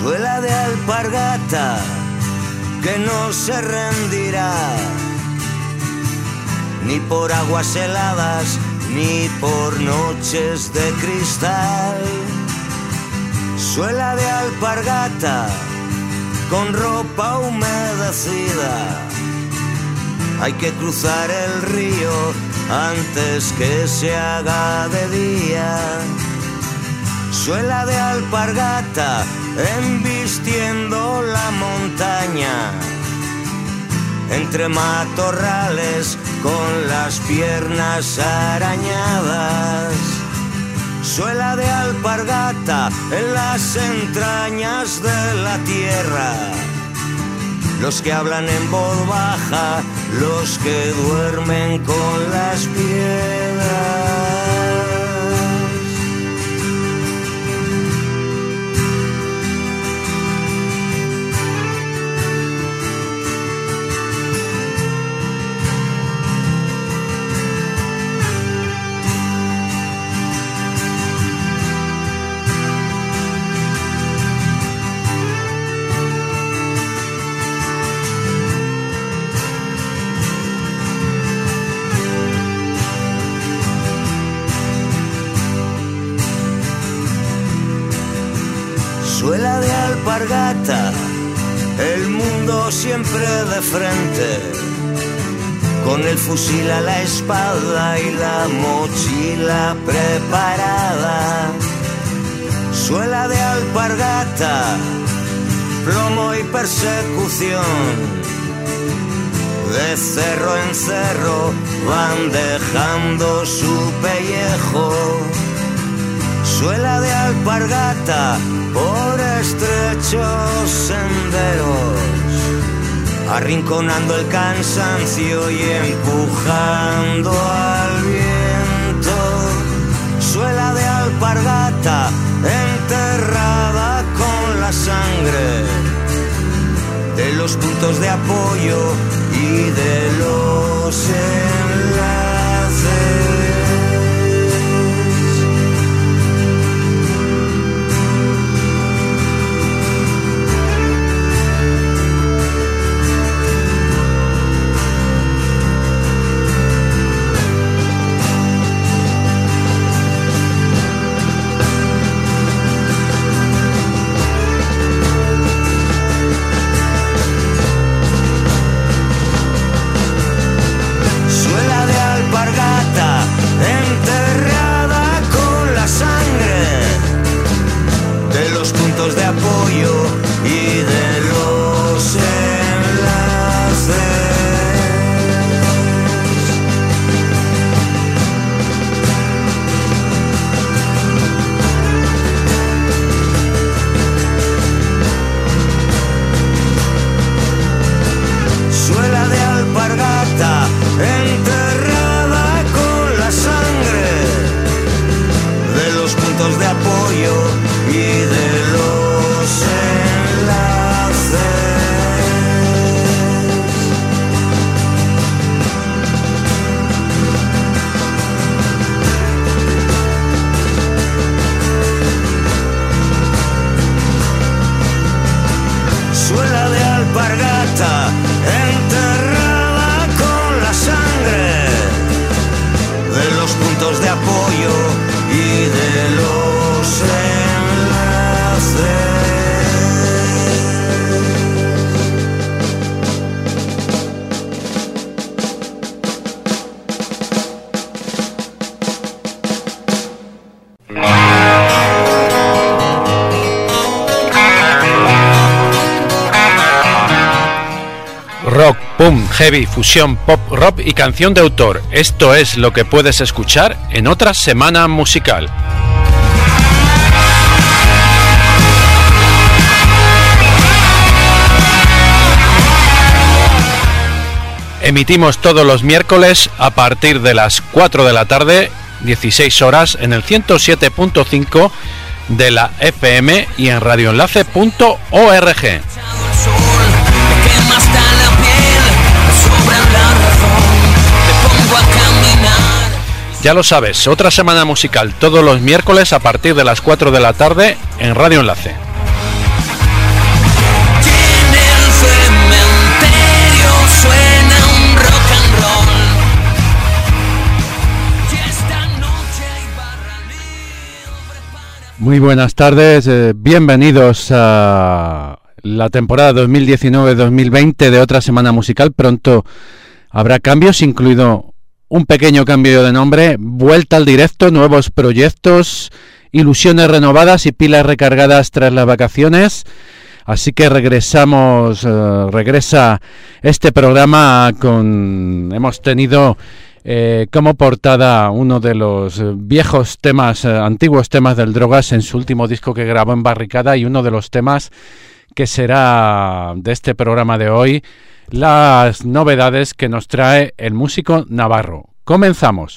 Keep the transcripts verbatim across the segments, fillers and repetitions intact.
suela de alpargata que no se rendirá, ni por aguas heladas, ni por noches de cristal. Suela de alpargata con ropa humedecida, hay que cruzar el río antes que se haga de día. Suela de alpargata embistiendo la montaña, entre matorrales con las piernas arañadas. Suela de alpargata en las entrañas de la tierra, los que hablan en voz baja, los que duermen con las piedras. Suela de alpargata, el mundo siempre de frente, con el fusil a la espalda y la mochila preparada. Suela de alpargata, plomo y persecución, de cerro en cerro van dejando su pellejo. Suela de alpargata por estrechos senderos, arrinconando el cansancio y empujando al viento. Suela de alpargata enterrada con la sangre de los puntos de apoyo y de los enlaces. Enterrada con la sangre de los puntos de apoyo y de los enlaces. Suela de alpargata enterrada con la sangre de los puntos de apoyo y de los enlaces. Suela de alpargata enterrada con la sangre de los puntos de apoyo y de los enlaces. Rock, punk, heavy, fusión, pop, rock y canción de autor. Esto es lo que puedes escuchar en otra semana musical. Emitimos todos los miércoles a partir de las cuatro de la tarde, dieciséis horas, en el ciento siete punto cinco de la F M y en radioenlace punto org. Ya lo sabes, otra semana musical todos los miércoles a partir de las cuatro de la tarde en Radio Enlace. Muy buenas tardes, eh, bienvenidos a la temporada dos mil diecinueve dos mil veinte de Otra Semana Musical. Pronto habrá cambios, incluido un pequeño cambio de nombre, vuelta al directo, nuevos proyectos, ilusiones renovadas y pilas recargadas tras las vacaciones. Así que regresamos, eh, regresa este programa con... Hemos tenido eh, como portada uno de los viejos temas, eh, antiguos temas del Drogas en su último disco que grabó en Barricada, y uno de los temas que será de este programa de hoy, las novedades que nos trae el músico navarro. Comenzamos.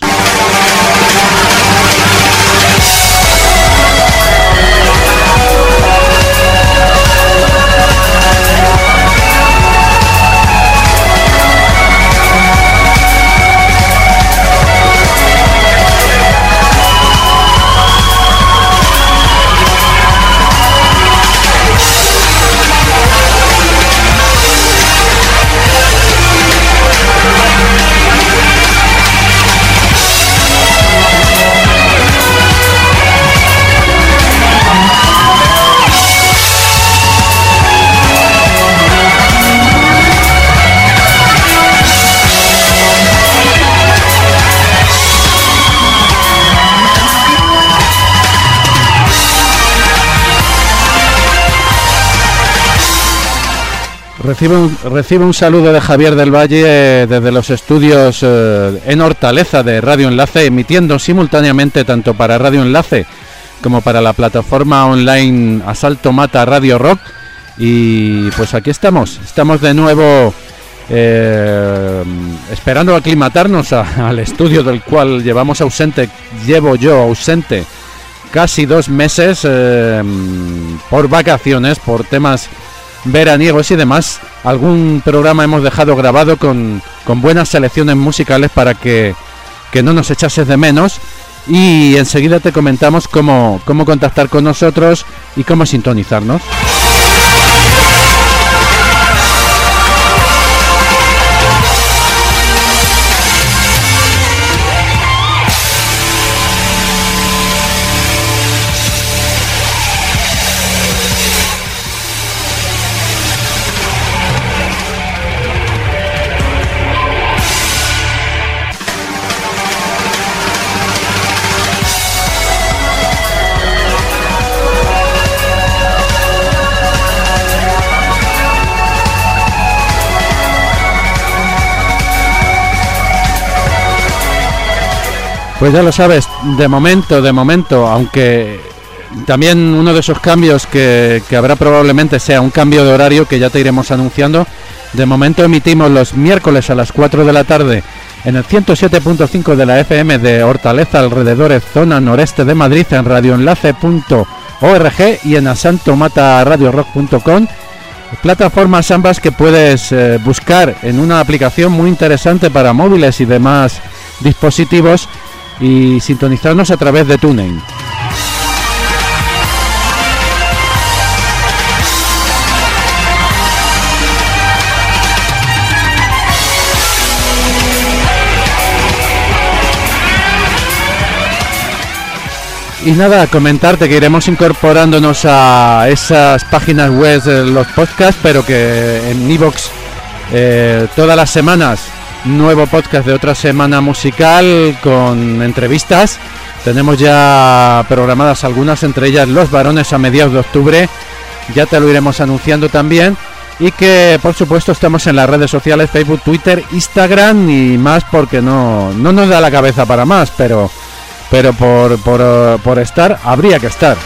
Recibe un, recibe un saludo de Javier del Valle eh, desde los estudios eh, en Hortaleza de Radio Enlace, emitiendo simultáneamente tanto para Radio Enlace como para la plataforma online Asalto Mata Radio Rock. Y pues aquí estamos, estamos de nuevo eh, esperando aclimatarnos a, al estudio del cual llevamos ausente, llevo yo ausente casi dos meses eh, por vacaciones, por temas veraniegos y demás. Algún programa hemos dejado grabado con, con buenas selecciones musicales para que, que no nos echases de menos, y enseguida te comentamos cómo, cómo contactar con nosotros y cómo sintonizarnos. Pues ya lo sabes, de momento, de momento, aunque también uno de esos cambios que, que habrá probablemente sea un cambio de horario que ya te iremos anunciando. De momento emitimos los miércoles a las cuatro de la tarde en el ciento siete punto cinco de la F M de Hortaleza, alrededores, zona noreste de Madrid, en radioenlace punto org y en asalto mata radio rock punto com. Plataformas ambas que puedes eh, buscar en una aplicación muy interesante para móviles y demás dispositivos, y sintonizarnos a través de TuneIn. Y nada, comentarte que iremos incorporándonos a esas páginas web de los podcasts, pero que en iVoox eh, todas las semanas nuevo podcast de Otra Semana Musical con entrevistas. Tenemos ya programadas algunas, entre ellas Los Varones a mediados de octubre, ya te lo iremos anunciando también. Y que por supuesto estamos en las redes sociales, Facebook, Twitter, Instagram y más, porque no, no nos da la cabeza para más, pero, pero por, por, por estar habría que estar.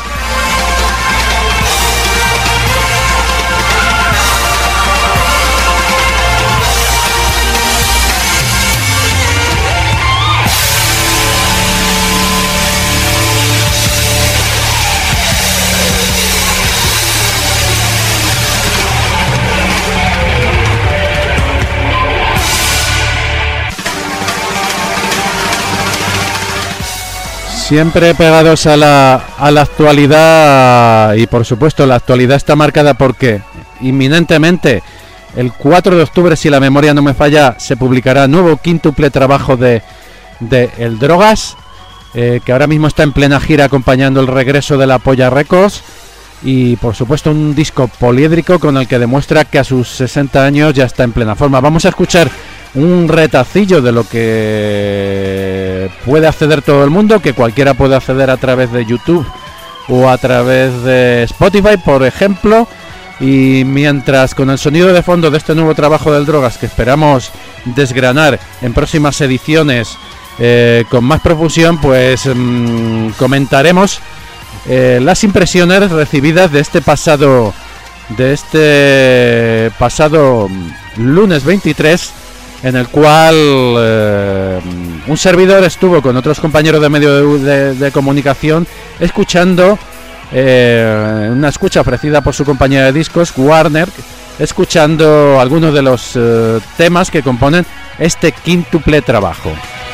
Siempre pegados a la, a la actualidad, y por supuesto la actualidad está marcada porque inminentemente el cuatro de octubre, si la memoria no me falla, se publicará nuevo quíntuple trabajo de, de El Drogas, eh, que ahora mismo está en plena gira acompañando el regreso de la Polla Records, y por supuesto un disco poliédrico con el que demuestra que a sus sesenta años ya está en plena forma. Vamos a escuchar un retacillo de lo que puede acceder todo el mundo, que cualquiera puede acceder a través de YouTube o a través de Spotify, por ejemplo. Y mientras, con el sonido de fondo de este nuevo trabajo del Drogas, que esperamos desgranar en próximas ediciones eh, con más profusión, pues mmm, comentaremos eh, las impresiones recibidas de este pasado de este pasado lunes veintitrés, en el cual eh, un servidor estuvo con otros compañeros de medio de, de, de comunicación escuchando eh, una escucha ofrecida por su compañía de discos Warner, escuchando algunos de los eh, temas que componen este quíntuple trabajo.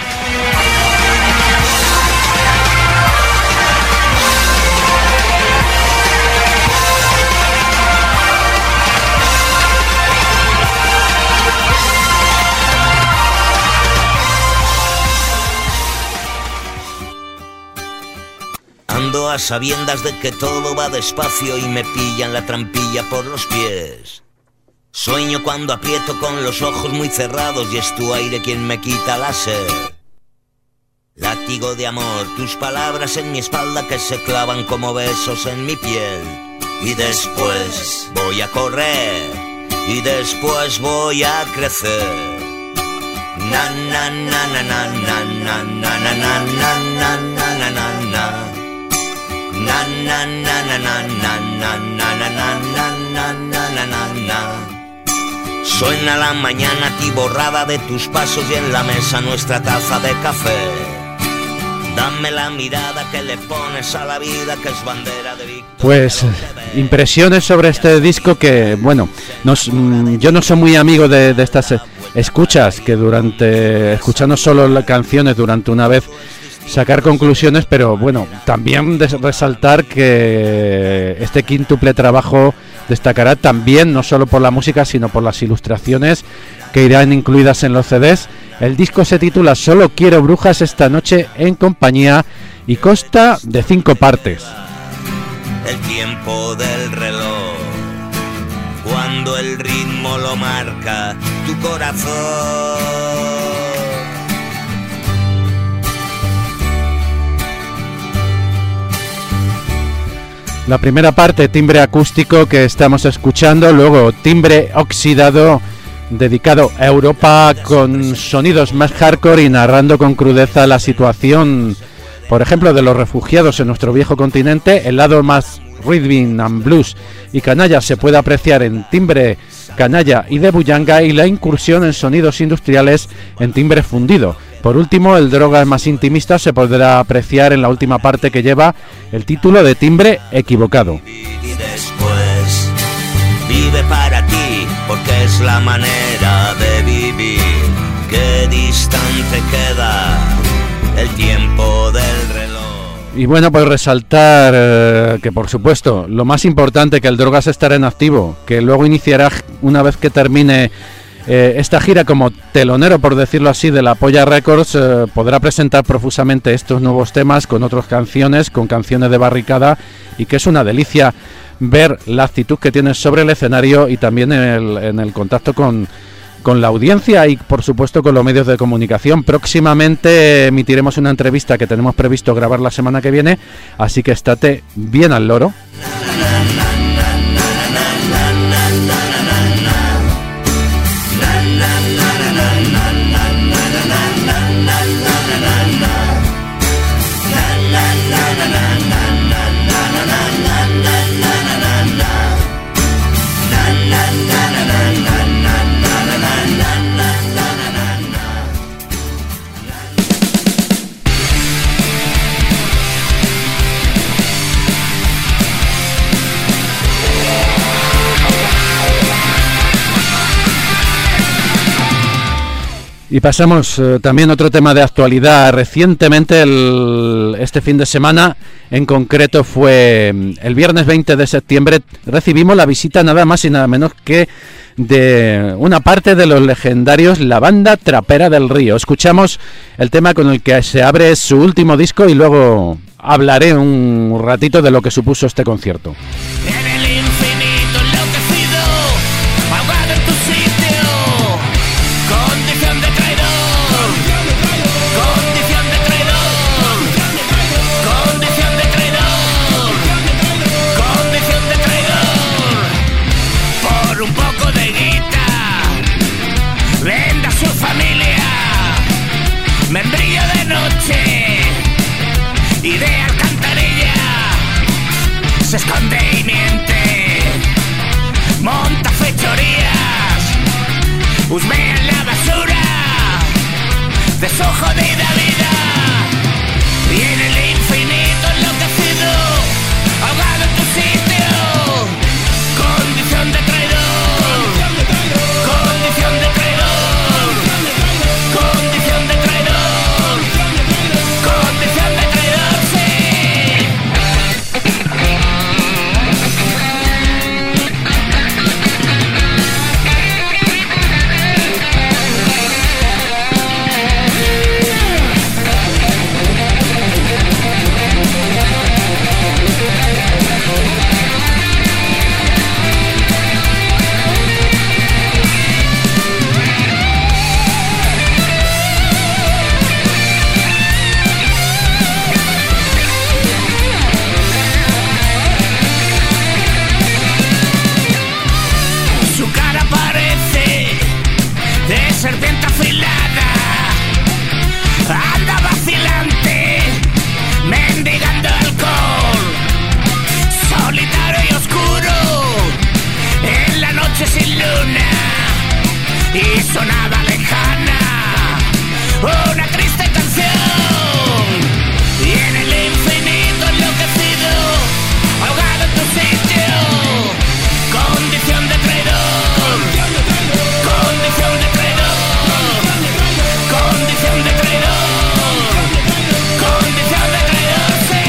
Ando a sabiendas de que todo va despacio y me pillan la trampilla por los pies. Sueño cuando aprieto con los ojos muy cerrados y es tu aire quien me quita la sed. Látigo de amor, tus palabras en mi espalda que se clavan como besos en mi piel. Y después voy a correr y después voy a crecer. Na na na na na na na na na na na na na na na. Na na na na na na na na na na na na na na. Suena la mañana atiborrada de tus pasos y en la mesa nuestra taza de café. Dame la mirada que le pones a la vida, que es bandera de victoria. Pues impresiones sobre este disco que, bueno, nos, yo no soy muy amigo de, de estas escuchas, que durante, escuchando solo las canciones durante una vez, sacar conclusiones, pero bueno, también de resaltar que este quíntuple trabajo destacará también no solo por la música, sino por las ilustraciones que irán incluidas en los C Ds. El disco se titula Solo quiero brujas esta noche en compañía y consta de cinco partes. El tiempo del reloj, cuando el ritmo lo marca tu corazón. La primera parte, timbre acústico, que estamos escuchando, luego timbre oxidado, dedicado a Europa, con sonidos más hardcore y narrando con crudeza la situación, por ejemplo, de los refugiados en nuestro viejo continente. El lado más rhythm and blues y canalla se puede apreciar en timbre canalla y de bullanga, y la incursión en sonidos industriales en timbre fundido. Por último, el Drogas más intimista se podrá apreciar en la última parte, que lleva el título de timbre equivocado. Y después vive para ti, porque es la manera de vivir. Qué distante queda el tiempo del reloj. Y bueno, pues resaltar eh, que por supuesto lo más importante, que el Drogas estará en activo, que luego iniciará una vez que termine eh, esta gira como telonero, por decirlo así, de la Polla Records. Eh, podrá presentar profusamente estos nuevos temas con otras canciones, con canciones de barricada, y que es una delicia ver la actitud que tiene sobre el escenario y también en el, en el contacto con con la audiencia y por supuesto con los medios de comunicación. Próximamente emitiremos una entrevista que tenemos previsto grabar la semana que viene, así que estate bien al loro. Y pasamos eh, también a otro tema de actualidad. Recientemente, el, este fin de semana, en concreto fue el viernes veinte de septiembre, recibimos la visita nada más y nada menos que de una parte de los legendarios La Banda Trapera del Río. Escuchamos el tema con el que se abre su último disco y luego hablaré un ratito de lo que supuso este concierto. En el infinito enloquecido, ahogado en tu sitio, condición de traidor, condición de traidor, condición de traidor, condición de traidor, por un poco de guita, venda su familia, membrillo de noche y de alcantarilla, se esconde y miente, monta fechorías, husmea en la basura de su jodida vida, y en el infinito enloquecido, ahogado en tu sitio, condición de traidor, condición de traidor, condición de traidor, condición de traidor, sí. Su cara parece de serpiente afilada, anda vacilante, mendigando alcohol, solitario y oscuro, en la noche sin luna, y sonaba lejana una triste canción, y en el infinito enloquecido, ahogado en tu sitio, condición de traidor, condición de traidor, condición de traidor, condición de traidor, sí,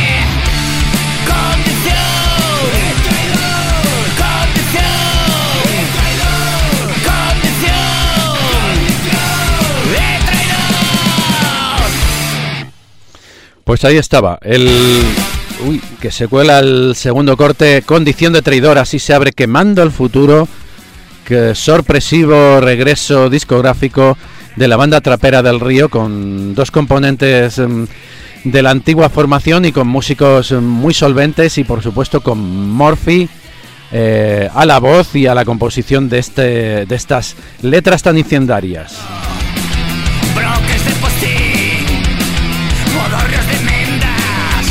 condición de traidor, condición de traidor, condición de traidor. Pues ahí estaba, el... Uy, que se cuela el segundo corte, Condición de Traidor, así se abre Quemando el Futuro, que sorpresivo regreso discográfico de la Banda Trapera del Río, con dos componentes um, de la antigua formación y con músicos um, muy solventes, y por supuesto con Morphy eh, a la voz y a la composición de, este, de estas letras tan incendiarias. Bloques de postín, modorrios de mendas,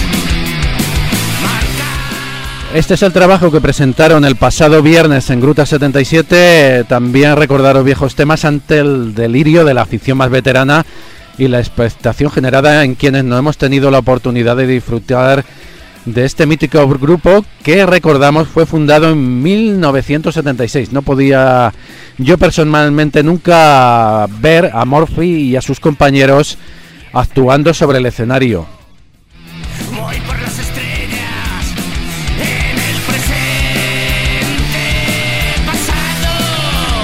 marca. Este es el trabajo que presentaron el pasado viernes en Gruta setenta y siete. También recordaron viejos temas ante el delirio de la afición más veterana y la expectación generada en quienes no hemos tenido la oportunidad de disfrutar de este mítico grupo que, recordamos, fue fundado en mil novecientos setenta y seis. No podía yo personalmente nunca ver a Morphy y a sus compañeros actuando sobre el escenario. Voy por las estrellas, en el presente pasado,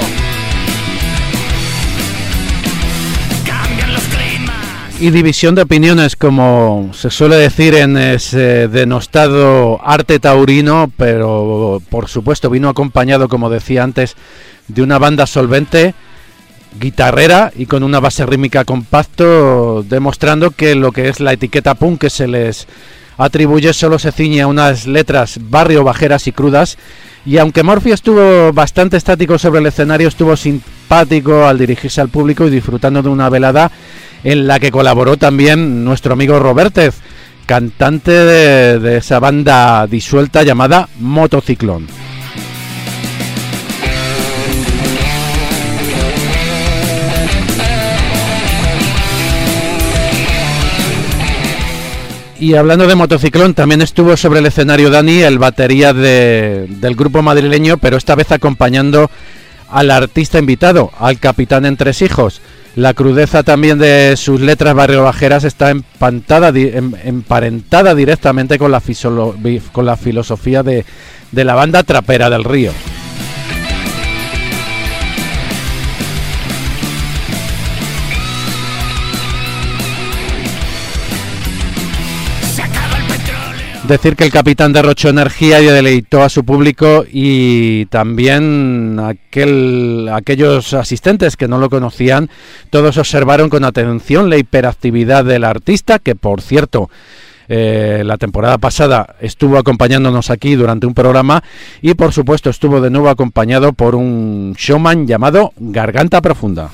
cambian los climas. Y división de opiniones, como se suele decir en ese denostado arte taurino, pero por supuesto vino acompañado, como decía antes, de una banda solvente, guitarrera y con una base rítmica compacto, demostrando que lo que es la etiqueta punk que se les atribuye solo se ciñe a unas letras barrio bajeras y crudas. Y aunque Morphy estuvo bastante estático sobre el escenario, estuvo simpático al dirigirse al público y disfrutando de una velada en la que colaboró también nuestro amigo Robertez, cantante de, de esa banda disuelta llamada Motociclón. Y hablando de Motociclón, también estuvo sobre el escenario Dani, el batería de, del grupo madrileño, pero esta vez acompañando al artista invitado, al Capitán Entresijos. La crudeza también de sus letras barriobajeras está empantada, em, emparentada directamente con la, fisolo, con la filosofía de, de la Banda Trapera del Río. Decir que el Capitán derrochó energía y deleitó a su público, y también aquel, aquellos asistentes que no lo conocían, todos observaron con atención la hiperactividad del artista, que por cierto eh, la temporada pasada estuvo acompañándonos aquí durante un programa, y por supuesto estuvo de nuevo acompañado por un showman llamado Garganta Profunda.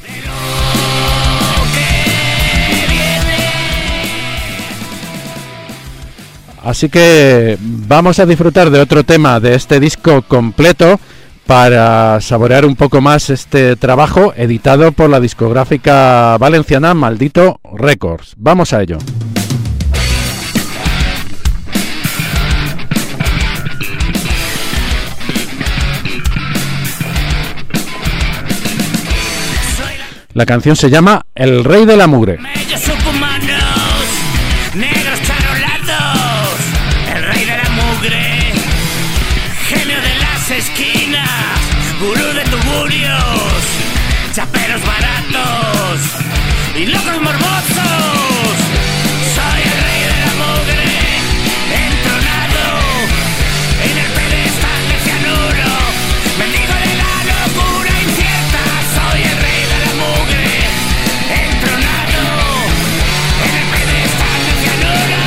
Así que vamos a disfrutar de otro tema de este disco completo para saborear un poco más este trabajo editado por la discográfica valenciana Maldito Records. Vamos a ello. La canción se llama El Rey de la Mugre. Esquinas, gurú de tugurios, chaperos baratos y locos morbosos. Soy el rey de la mugre, entronado en el pedestal de cianuro, mendigo de la locura incierta. Soy el rey de la mugre, entronado en el pedestal de cianuro.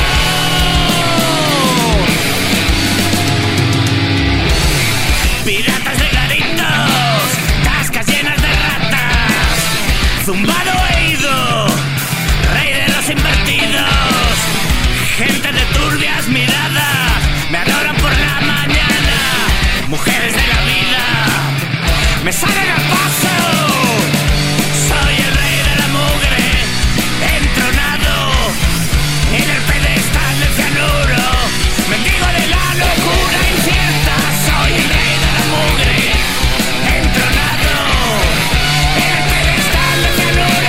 Piratas de garitos, tascas llenas de ratas, zumbado he ido, rey de los invertidos, gente de turbias miradas, me adoran por la mañana, mujeres de la vida, me salen al paso, soy el rey de la mugre, entronado en el pedestal del cianuro, mendigo de la locura incierta, soy el rey de la mugre, entronado en el pedestal del cianuro.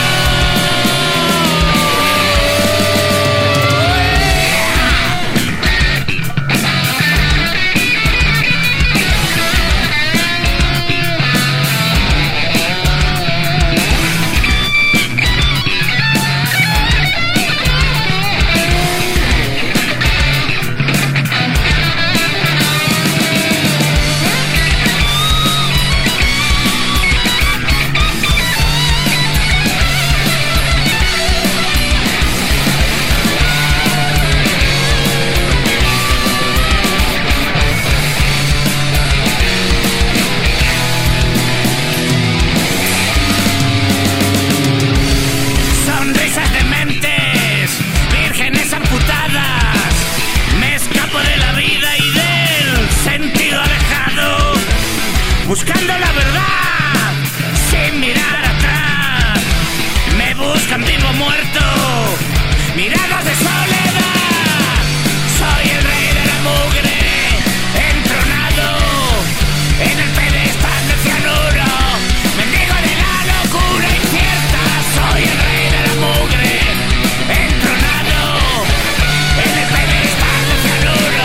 Sonrisas dementes, vírgenes amputadas, me escapo de la vida y del sentido alejado, buscando la verdad, sin mirar atrás, me buscan vivo o muerto, miradas de soledad, soy el rey de la mugre, entronado en el pedestal del cianuro, mendigo de la locura incierta, soy el rey de la mugre, entronado en el pedestal del cianuro.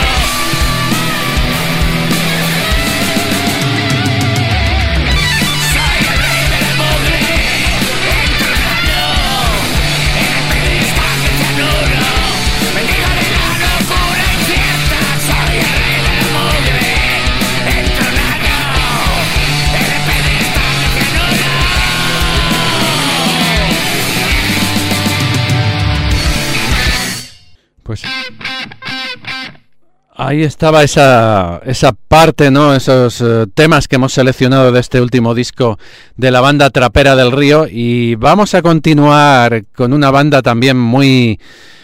Soy el rey de la mugre, entronado en el pedestal del cianuro, mendigo de la locura incierta, soy el rey de la mugre, entronado en el pedestal del cianuro. Pues ahí estaba esa, esa parte, ¿no? Esos eh, temas que hemos seleccionado de este último disco de la banda Trapera del Río, y vamos a continuar con una banda también muy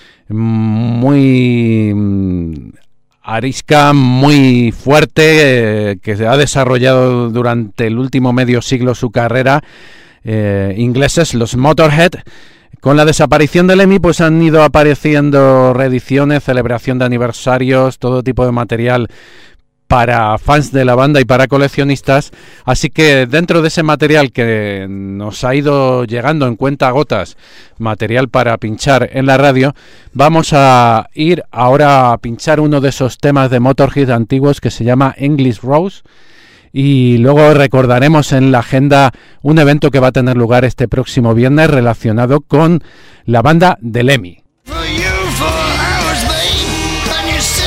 muy mm, arisca, muy fuerte, eh, que se ha desarrollado durante el último medio siglo su carrera, eh, ingleses, los Motorhead. Con la desaparición de Lemmy, pues han ido apareciendo reediciones, celebración de aniversarios, todo tipo de material para fans de la banda y para coleccionistas. Así que dentro de ese material que nos ha ido llegando en cuentagotas, material para pinchar en la radio, vamos a ir ahora a pinchar uno de esos temas de Motorhead antiguos que se llama English Rose. Y luego recordaremos en la agenda un evento que va a tener lugar este próximo viernes relacionado con la banda de Lemmy. For you, for hours, babe, and you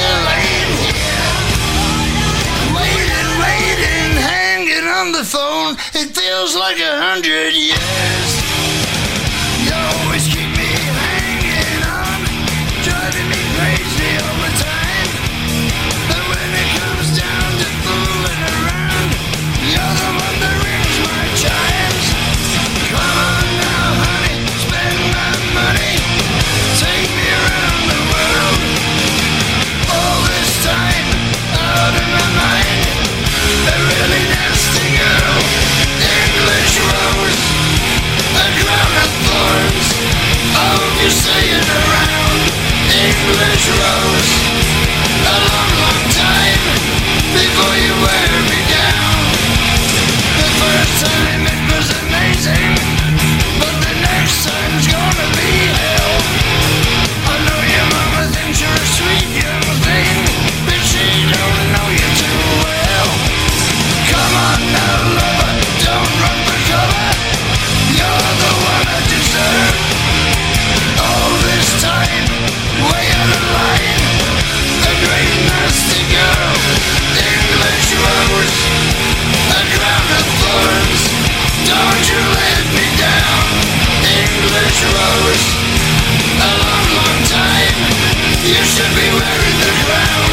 feels like a hundred years. You always keep me hanging on, driving me crazy all the time. But when it comes down to fooling around, you're the one that rings my chimes. Come on now, honey, spend my money, take me around the world. All this time, out of my mind, a really nasty girl. English rose, a crown of thorns. I hope you're staying around. English rose, a long, long time before you wear me down. The first time it was amazing, but the next time's gonna be hell. I know your mama thinks you're a sweet young thing, but she don't know you too well. Come on now, lover, don't run for cover. You're the one I deserve. All this time, way out of line, a great nasty girl. English rose, a crown of thorns. Don't you let me down. English rose, a long, long time. You should be wearing the crown.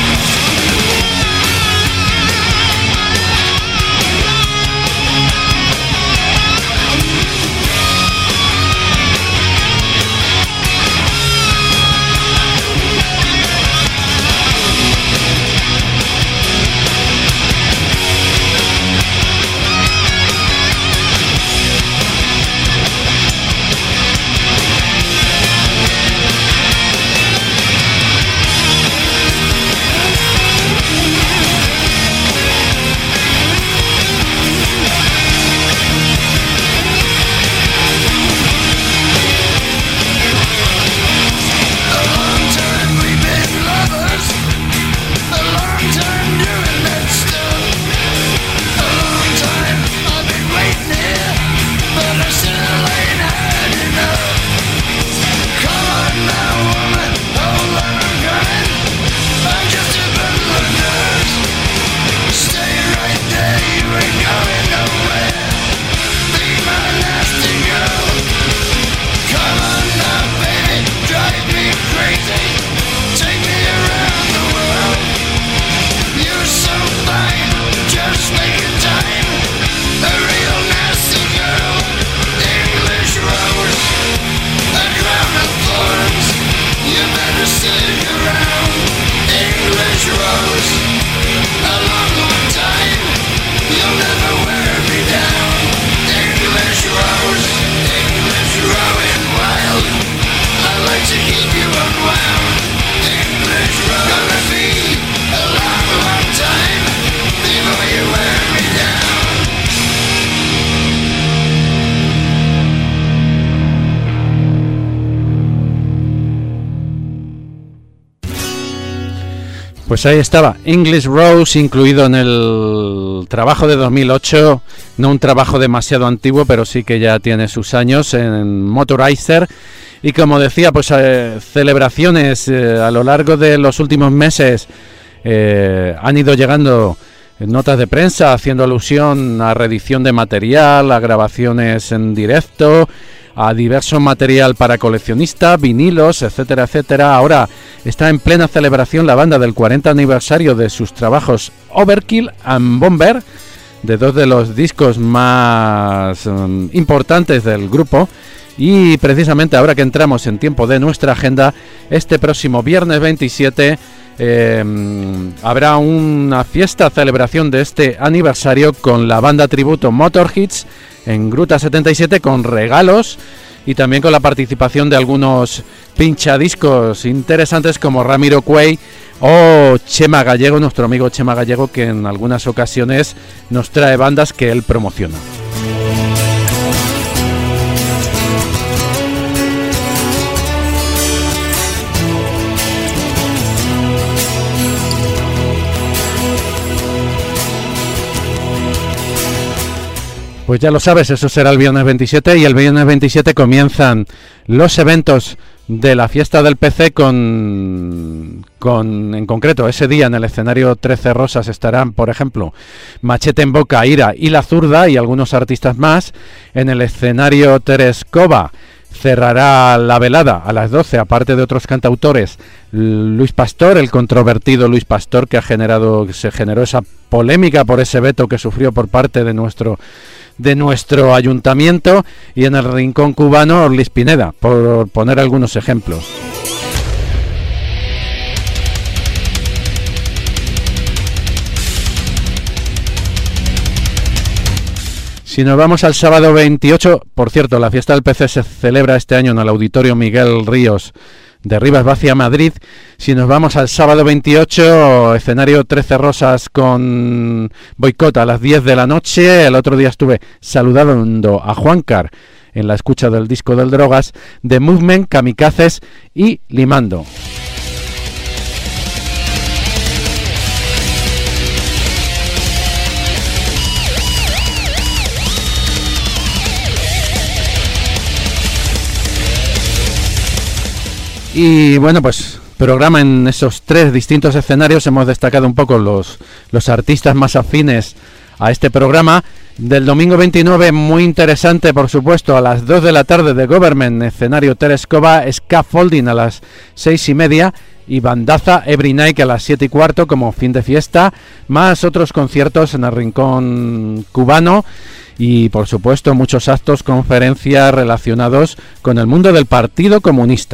Pues ahí estaba, English Rose, incluido en el trabajo de dos mil ocho, no un trabajo demasiado antiguo, pero sí que ya tiene sus años en Motorizer. Y como decía, pues eh, celebraciones eh, a lo largo de los últimos meses eh, han ido llegando notas de prensa haciendo alusión a reedición de material, a grabaciones en directo, a diverso material para coleccionistas, vinilos, etcétera, etcétera. Ahora está en plena celebración la banda del cuarenta aniversario de sus trabajos Overkill and Bomber, de dos de los discos más um, importantes del grupo. Y precisamente ahora que entramos en tiempo de nuestra agenda, este próximo viernes veintisiete eh, habrá una fiesta, celebración de este aniversario con la banda tributo Motor Hits en Gruta setenta y siete, con regalos y también con la participación de algunos pinchadiscos interesantes como Ramiro Cuey o Chema Gallego, nuestro amigo Chema Gallego, que en algunas ocasiones nos trae bandas que él promociona. Pues ya lo sabes, eso será el viernes veintisiete, y el viernes veintisiete comienzan los eventos de la fiesta del P C con, con, en concreto, ese día en el escenario trece Rosas estarán, por ejemplo, Machete en Boca, Ira y La Zurda y algunos artistas más. En el escenario Terescova cerrará la velada a las doce, aparte de otros cantautores, Luis Pastor, el controvertido Luis Pastor, que ha generado, se generó esa polémica por ese veto que sufrió por parte de nuestro de nuestro ayuntamiento, y en el rincón cubano Orlis Pineda, por poner algunos ejemplos. Si nos vamos al sábado veintiocho, por cierto, la fiesta del P C se celebra este año en el Auditorio Miguel Ríos de Rivas Vacia, Madrid. Si nos vamos al sábado veintiocho, escenario trece Rosas con Boicot a las diez de la noche. El otro día estuve saludando a Juancar en la escucha del disco del Drogas, The Movement, Kamikazes y Limando. Y bueno, pues programa en esos tres distintos escenarios. Hemos destacado un poco los, los artistas más afines a este programa. Del domingo veintinueve, muy interesante, por supuesto, a las dos de la tarde de Government, escenario Terescova, Scaffolding a las seis y media y Bandaza Every Night a las siete y cuarto como fin de fiesta, más otros conciertos en el rincón cubano. Y por supuesto muchos actos, conferencias relacionados con el mundo del Partido Comunista.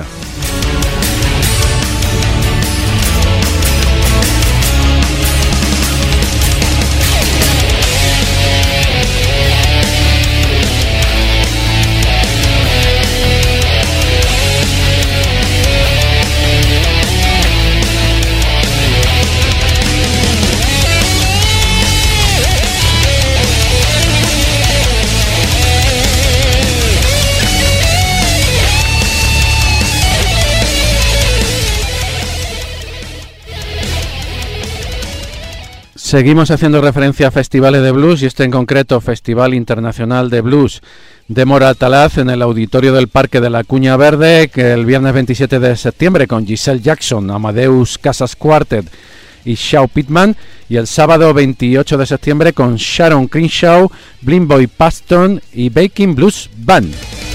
Seguimos haciendo referencia a festivales de blues, y este en concreto, Festival Internacional de Blues de Moratalaz, en el Auditorio del Parque de la Cuña Verde, que el viernes veintisiete de septiembre con Giselle Jackson, Amadeus Casas Quartet y Shaw Pittman, y el sábado veintiocho de septiembre con Sharon Crenshaw, Blind Boy Paston y Baking Blues Band.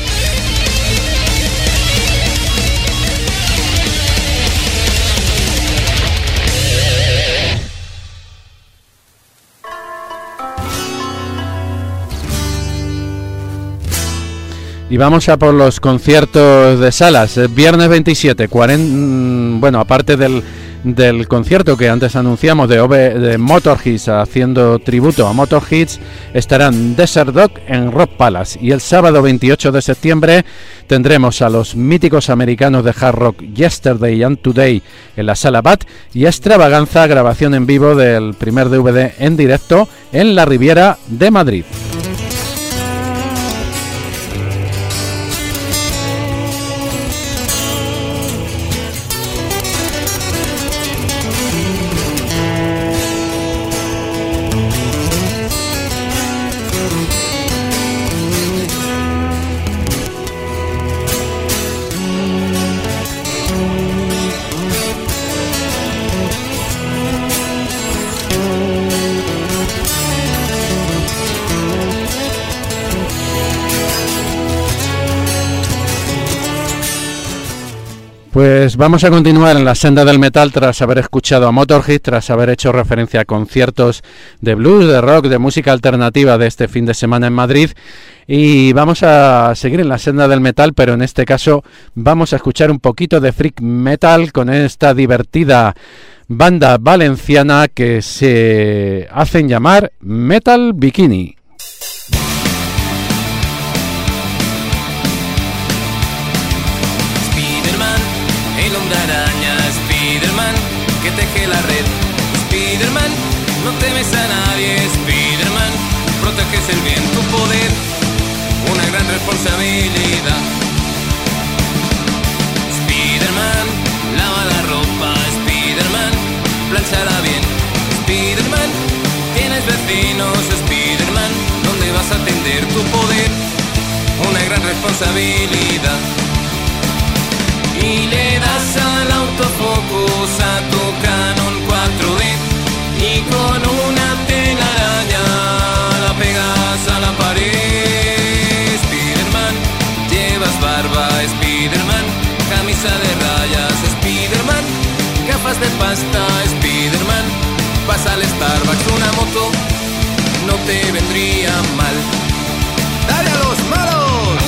Y vamos a por los conciertos de salas. El viernes veintisiete, cuarenta, bueno, aparte del, del concierto que antes anunciamos de, Ove, de Motorhead haciendo tributo a Motorhead, estarán Desert Dog en Rock Palace. Y el sábado veintiocho de septiembre tendremos a los míticos americanos de hard rock Yesterday and Today en la Sala Bat, y Extravaganza, grabación en vivo del primer D V D en directo en la Riviera de Madrid. Pues vamos a continuar en la senda del metal tras haber escuchado a Motorhead, tras haber hecho referencia a conciertos de blues, de rock, de música alternativa de este fin de semana en Madrid, y vamos a seguir en la senda del metal, pero en este caso vamos a escuchar un poquito de freak metal con esta divertida banda valenciana que se hacen llamar Metal Bikini. Teje la red, Spiderman, no temes a nadie, Spiderman, proteges el bien, tu poder, una gran responsabilidad. Spiderman, lava la ropa, Spiderman, planchala bien, Spiderman, tienes vecinos, Spiderman, ¿dónde vas a atender tu poder? Una gran responsabilidad. y le das al autofocus a tu Canon cuatro D y con una telaraña la pegas a la pared. Spiderman, llevas barba, Spiderman, camisa de rayas, Spiderman, gafas de pasta, Spiderman, vas al Starbucks, una moto no te vendría mal. ¡Dale a los malos!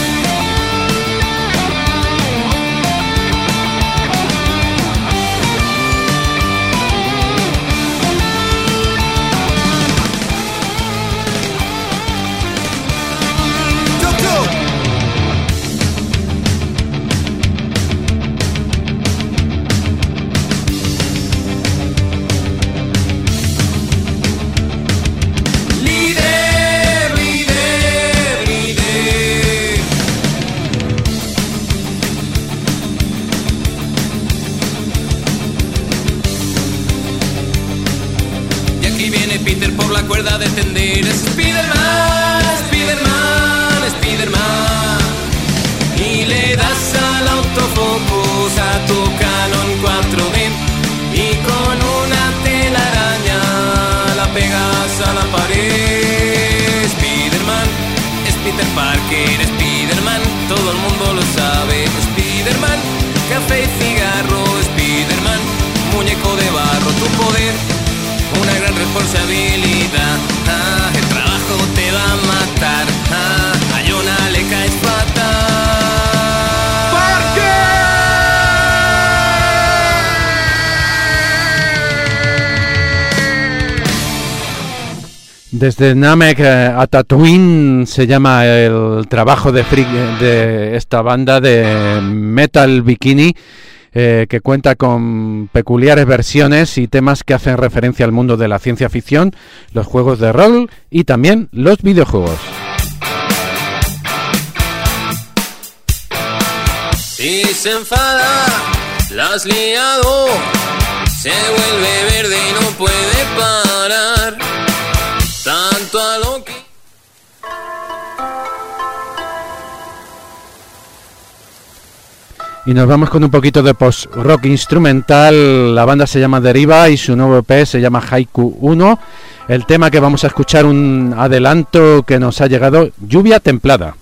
Peter por la cuerda de tender. Spiderman, Spiderman, Spiderman, y le das al autofocus a tu Canon cuatro D y con una telaraña la pegas a la pared. Spiderman, es Peter Parker, Spiderman, todo el mundo lo sabe. Spiderman, café y cigarro, Spiderman, muñeco de barro, tu poder, una gran responsabilidad. Ah, el trabajo te va a matar. Ah, a Jonah le caes fatal. Desde Namek a Tatooine se llama el trabajo de, free, de esta banda de Metal Bikini. Eh, que cuenta con peculiares versiones y temas que hacen referencia al mundo de la ciencia ficción, los juegos de rol y también los videojuegos. Si se enfada, la has liado, se vuelve verde y no puede parar, tanto a lo que... Y nos vamos con un poquito de post-rock instrumental. La banda se llama Deriva y su nuevo E P se llama Haiku uno. El tema que vamos a escuchar, un adelanto que nos ha llegado, Lluvia Templada.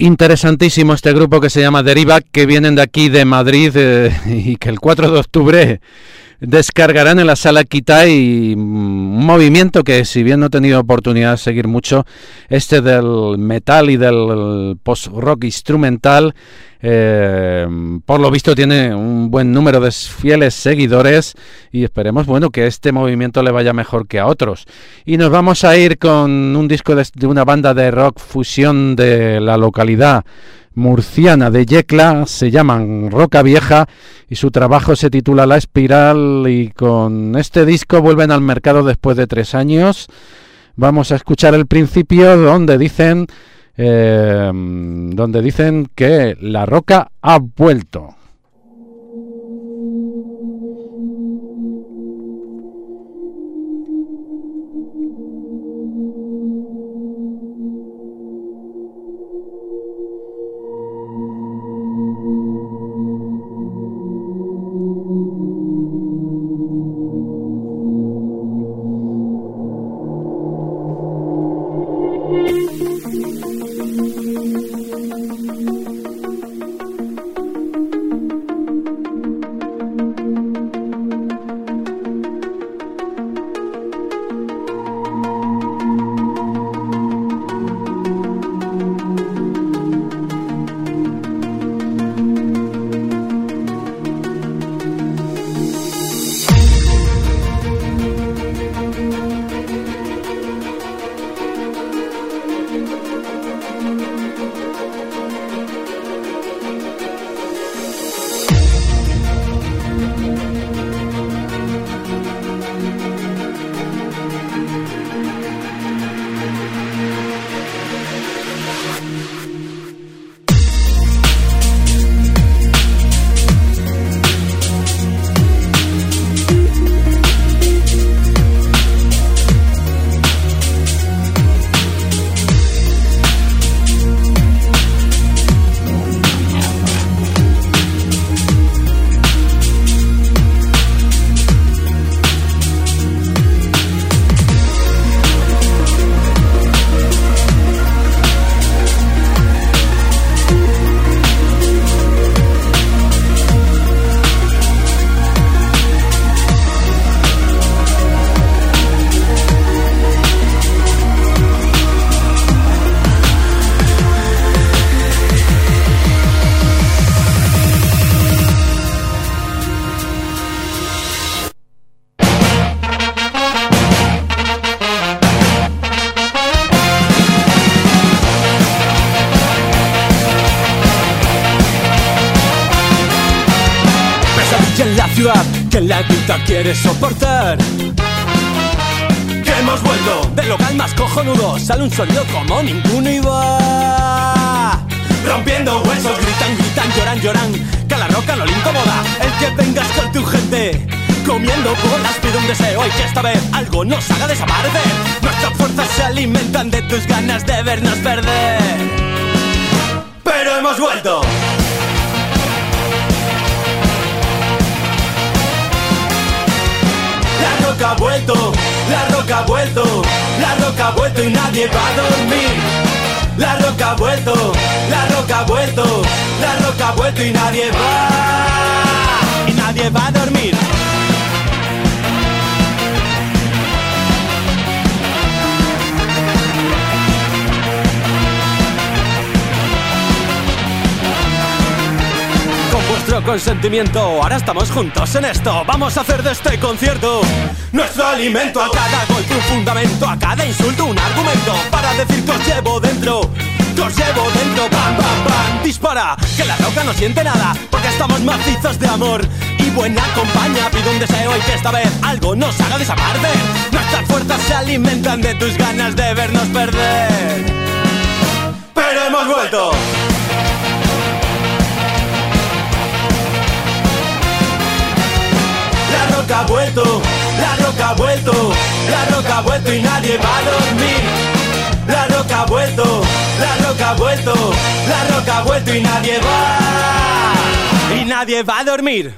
Interesantísimo este grupo que se llama Deriva, que vienen de aquí de Madrid eh, y que el cuatro de octubre descargarán en la Sala Kitai un movimiento que, si bien no he tenido oportunidad de seguir mucho, este del metal y del post-rock instrumental, eh, por lo visto tiene un buen número de fieles seguidores y esperemos, bueno, que este movimiento le vaya mejor que a otros. Y nos vamos a ir con un disco de, de una banda de rock fusión de la localidad murciana de Yecla, se llaman Roca Vieja y su trabajo se titula La Espiral, y con este disco vuelven al mercado después de tres años. Vamos a escuchar el principio donde dicen eh, donde dicen que la roca ha vuelto. Que la vida quiere soportar. Que hemos vuelto del local más cojonudo. Sale un sonido como ninguno y va rompiendo huesos. Gritan, gritan, lloran, lloran. Que a la roca no le incomoda el que vengas con tu gente comiendo bolas. Pide un deseo y que esta vez algo nos haga desaparecer. Nuestras fuerzas se alimentan de tus ganas de vernos perder. Pero hemos vuelto. La roca ha vuelto, la roca ha vuelto, la roca ha vuelto y nadie va a dormir. La roca ha vuelto, la roca ha vuelto, la roca ha vuelto y nadie va, y nadie va a dormir. Con vuestro consentimiento, ahora estamos juntos en esto. Vamos a hacer de este concierto nuestro alimento. A cada golpe un fundamento, a cada insulto un argumento, para decir que os llevo dentro, que os llevo dentro. Bam, bam, bam, dispara, que la roca no siente nada, porque estamos macizos de amor y buena compañía. Pido un deseo y que esta vez algo nos haga desaparecer. Nuestras fuerzas se alimentan de tus ganas de vernos perder. Pero hemos vuelto. La roca ha vuelto, la roca ha vuelto, la roca ha vuelto y nadie va a dormir. La roca ha vuelto, la roca ha vuelto, la roca ha vuelto y nadie va, y nadie va a dormir.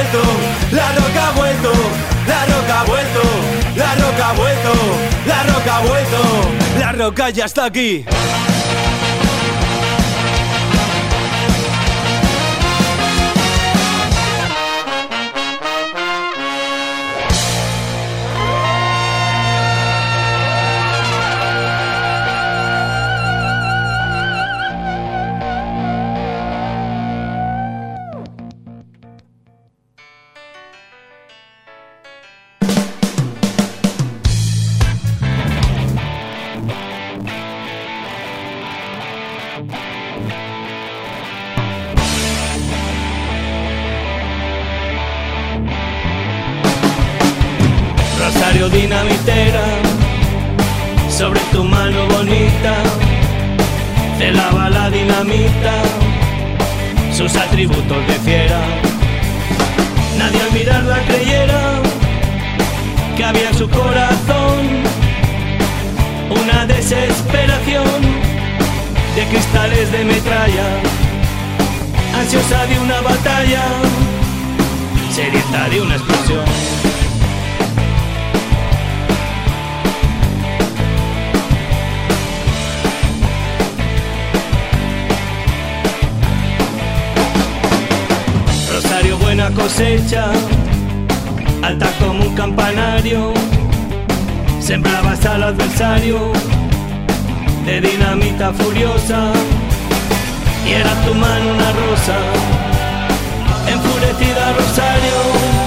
vuelto, la roca ha vuelto, la roca ha vuelto, la roca ha vuelto, la roca ha vuelto, la roca ya está aquí. Rosario dinamitera, sobre tu mano bonita, celaba la dinamita, sus atributos de fiera. Nadie al mirarla creyera que había en su corazón una desesperación de cristales de metralla, ansiosa de una batalla, sedienta de una explosión. Rosario buena cosecha, alta como un campanario, sembrabas al adversario de dinamita furiosa, y era tu mano una rosa, enfurecida Rosario.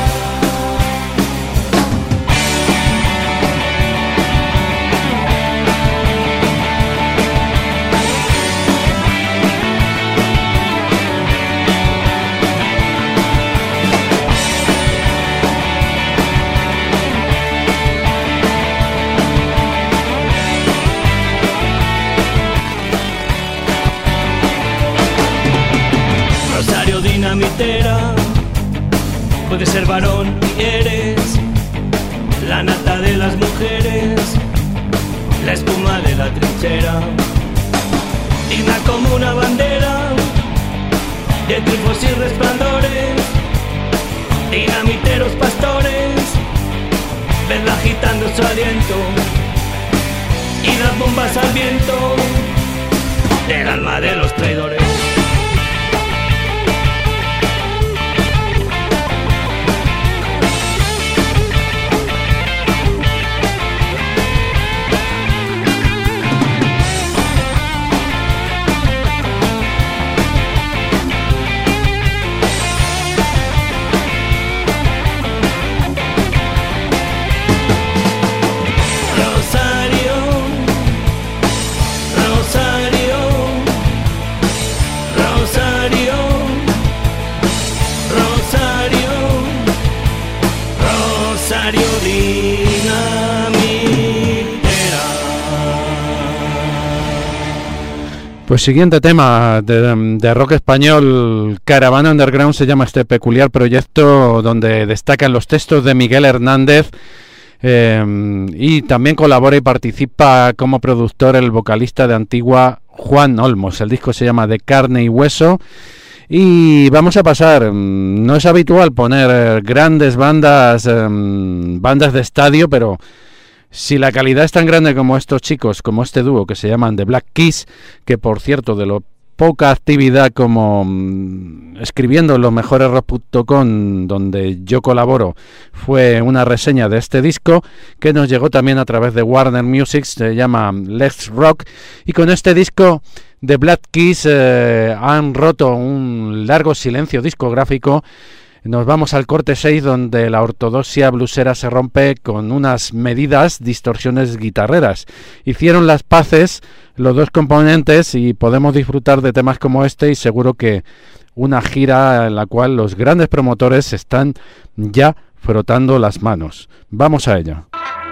Dinamitera, puedes ser varón y eres la nata de las mujeres, la espuma de la trinchera, digna como una bandera de triunfos y resplandores, dinamiteros pastores, vedla agitando su aliento y las bombas al viento del alma de los traidores. Pues siguiente tema de, de rock español, Caravana Underground se llama este peculiar proyecto donde destacan los textos de Miguel Hernández eh, y también colabora y participa como productor el vocalista de Antigua Juan Olmos. El disco se llama De Carne y Hueso y vamos a pasar, no es habitual poner grandes bandas, eh, bandas de estadio, pero si la calidad es tan grande como estos chicos, como este dúo que se llaman The Black Keys, que por cierto de lo poca actividad como mmm, escribiendo en los mejores rock punto com, donde yo colaboro, fue una reseña de este disco que nos llegó también a través de Warner Music, se llama Let's Rock, y con este disco The Black Keys eh, han roto un largo silencio discográfico. Nos vamos al corte seis, donde la ortodoxia blusera se rompe con unas medidas distorsiones guitarreras. Hicieron las paces los dos componentes y podemos disfrutar de temas como este y seguro que una gira en la cual los grandes promotores están ya frotando las manos. Vamos a ello.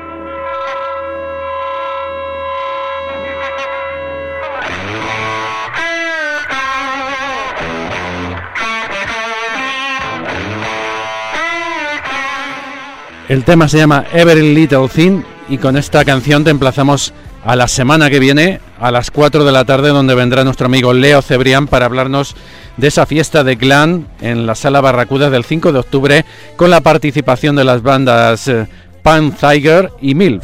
El tema se llama Every Little Thing y con esta canción te emplazamos a la semana que viene a las cuatro de la tarde, donde vendrá nuestro amigo Leo Cebrián para hablarnos de esa fiesta de glam en la Sala Barracuda del cinco de octubre, con la participación de las bandas eh, Punk Tiger y Milf.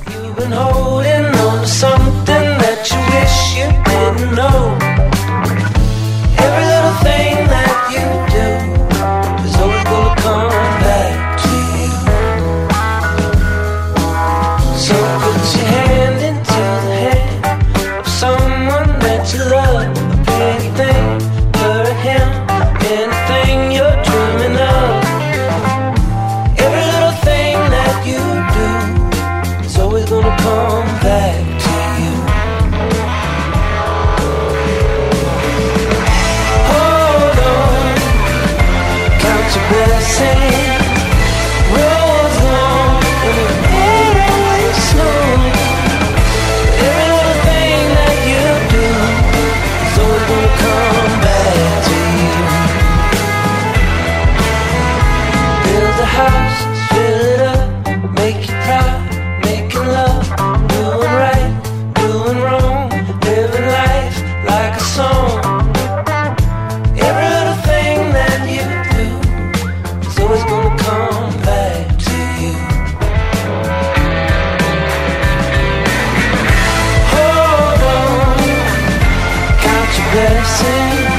Blessing